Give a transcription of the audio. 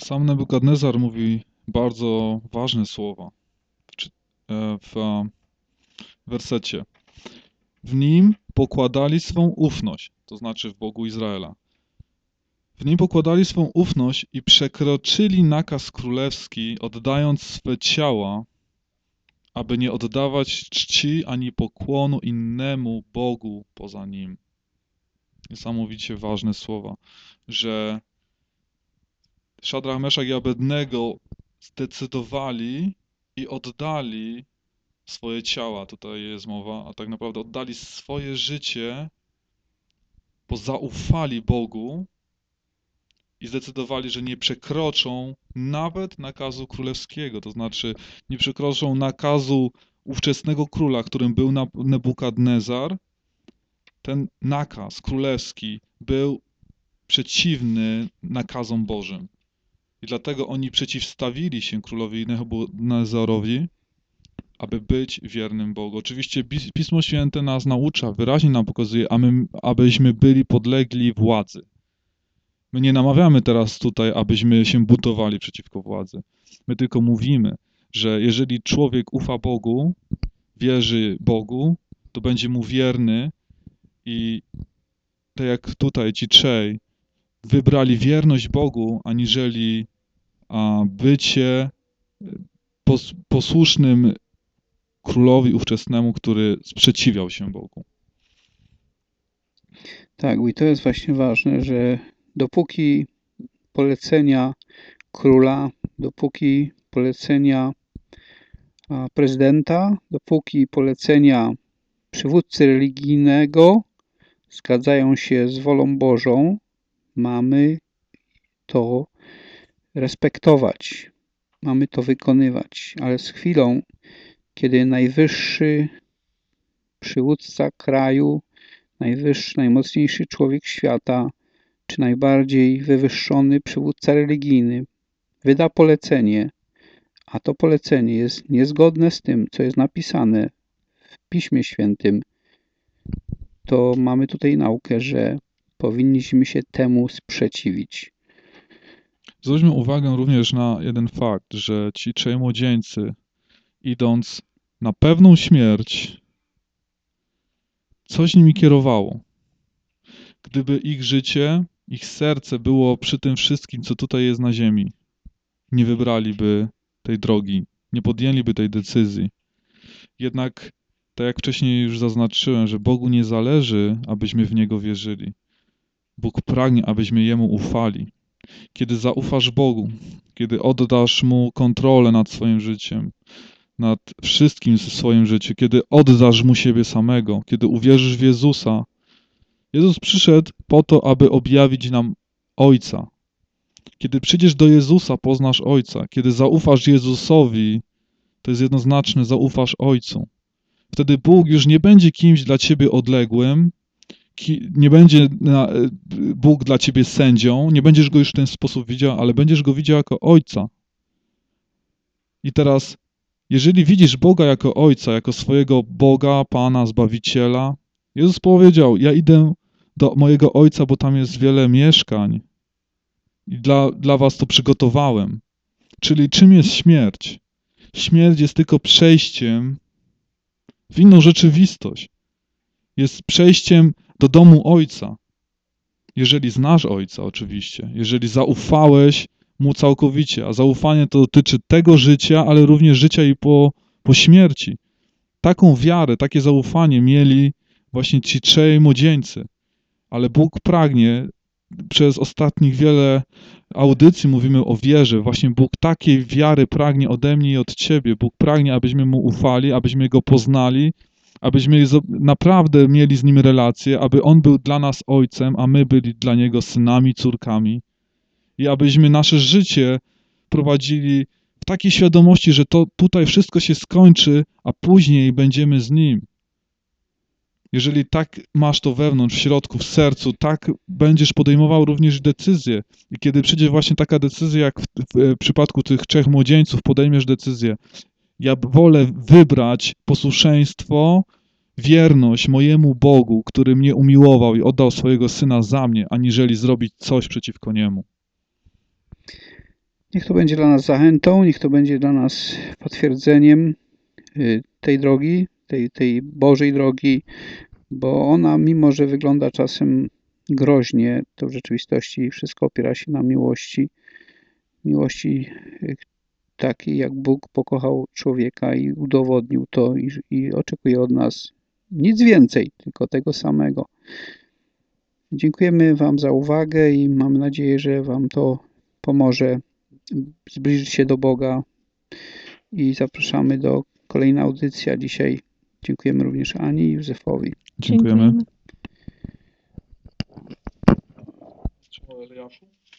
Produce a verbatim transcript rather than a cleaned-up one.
Sam Nebukadnezar mówi bardzo ważne słowa w, czy- e, w e, wersecie. W nim pokładali swą ufność, to znaczy w Bogu Izraela. W nim pokładali swą ufność i przekroczyli nakaz królewski, oddając swe ciała, aby nie oddawać czci ani pokłonu innemu Bogu poza nim. Niesamowicie ważne słowa, że Szadrach, Meszach i Abednego zdecydowali i oddali swoje ciała, tutaj jest mowa, a tak naprawdę oddali swoje życie, bo zaufali Bogu i zdecydowali, że nie przekroczą nawet nakazu królewskiego, to znaczy nie przekroczą nakazu ówczesnego króla, którym był Nebukadnezar. Ten nakaz królewski był przeciwny nakazom Bożym. I dlatego oni przeciwstawili się królowi Nebukadnezarowi, aby być wiernym Bogu. Oczywiście Pismo Święte nas naucza, wyraźnie nam pokazuje, abyśmy byli podlegli władzy. My nie namawiamy teraz tutaj, abyśmy się buntowali przeciwko władzy. My tylko mówimy, że jeżeli człowiek ufa Bogu, wierzy Bogu, to będzie mu wierny i tak jak tutaj ci trzej wybrali wierność Bogu, aniżeli a, bycie pos, posłusznym królowi ówczesnemu, który sprzeciwiał się Bogu. Tak, i to jest właśnie ważne, że dopóki polecenia króla, dopóki polecenia prezydenta, dopóki polecenia przywódcy religijnego zgadzają się z wolą Bożą, mamy to respektować, mamy to wykonywać, ale z chwilą, kiedy najwyższy przywódca kraju, najwyższy, najmocniejszy człowiek świata, czy najbardziej wywyższony przywódca religijny wyda polecenie, a to polecenie jest niezgodne z tym, co jest napisane w Piśmie Świętym, to mamy tutaj naukę, że powinniśmy się temu sprzeciwić. Zwróćmy uwagę również na jeden fakt, że ci trzej młodzieńcy, idąc na pewną śmierć, coś nimi kierowało. Gdyby ich życie, ich serce było przy tym wszystkim, co tutaj jest na ziemi, nie wybraliby tej drogi, nie podjęliby tej decyzji. Jednak, tak jak wcześniej już zaznaczyłem, że Bogu nie zależy, abyśmy w Niego wierzyli. Bóg pragnie, abyśmy Jemu ufali. Kiedy zaufasz Bogu, kiedy oddasz Mu kontrolę nad swoim życiem, nad wszystkim w swoim życiu, kiedy oddasz Mu siebie samego, kiedy uwierzysz w Jezusa. Jezus przyszedł po to, aby objawić nam Ojca. Kiedy przyjdziesz do Jezusa, poznasz Ojca. Kiedy zaufasz Jezusowi, to jest jednoznaczne, zaufasz Ojcu. Wtedy Bóg już nie będzie kimś dla ciebie odległym, nie będzie Bóg dla ciebie sędzią, nie będziesz Go już w ten sposób widział, ale będziesz Go widział jako Ojca. I teraz, jeżeli widzisz Boga jako Ojca, jako swojego Boga, Pana, Zbawiciela, Jezus powiedział, ja idę do mojego Ojca, bo tam jest wiele mieszkań i dla, dla was to przygotowałem. Czyli czym jest śmierć? Śmierć jest tylko przejściem w inną rzeczywistość. Jest przejściem do domu Ojca. Jeżeli znasz Ojca oczywiście, jeżeli zaufałeś Mu całkowicie, a zaufanie to dotyczy tego życia, ale również życia i po, po śmierci. Taką wiarę, takie zaufanie mieli właśnie ci trzej młodzieńcy. Ale Bóg pragnie, przez ostatnich wiele audycji mówimy o wierze, właśnie Bóg takiej wiary pragnie ode mnie i od Ciebie. Bóg pragnie, abyśmy Mu ufali, abyśmy Go poznali, abyśmy naprawdę mieli z Nim relację, aby On był dla nas Ojcem, a my byli dla Niego synami, córkami i abyśmy nasze życie prowadzili w takiej świadomości, że to tutaj wszystko się skończy, a później będziemy z Nim. Jeżeli tak masz to wewnątrz, w środku, w sercu, tak będziesz podejmował również decyzje. I kiedy przyjdzie właśnie taka decyzja, jak w, w, w przypadku tych trzech młodzieńców, podejmiesz decyzję, ja wolę wybrać posłuszeństwo, wierność mojemu Bogu, który mnie umiłował i oddał swojego Syna za mnie, aniżeli zrobić coś przeciwko Niemu. Niech to będzie dla nas zachętą, niech to będzie dla nas potwierdzeniem y, tej drogi, tej, tej Bożej drogi, bo ona, mimo że wygląda czasem groźnie, to w rzeczywistości wszystko opiera się na miłości. Miłości y, takiej, jak Bóg pokochał człowieka i udowodnił to i, i oczekuje od nas nic więcej, tylko tego samego. Dziękujemy Wam za uwagę i mam nadzieję, że Wam to pomoże zbliżyć się do Boga i zapraszamy do kolejnej audycji. A dzisiaj dziękujemy również Ani i Józefowi. Dziękujemy. Dziękujemy. Eliaszu?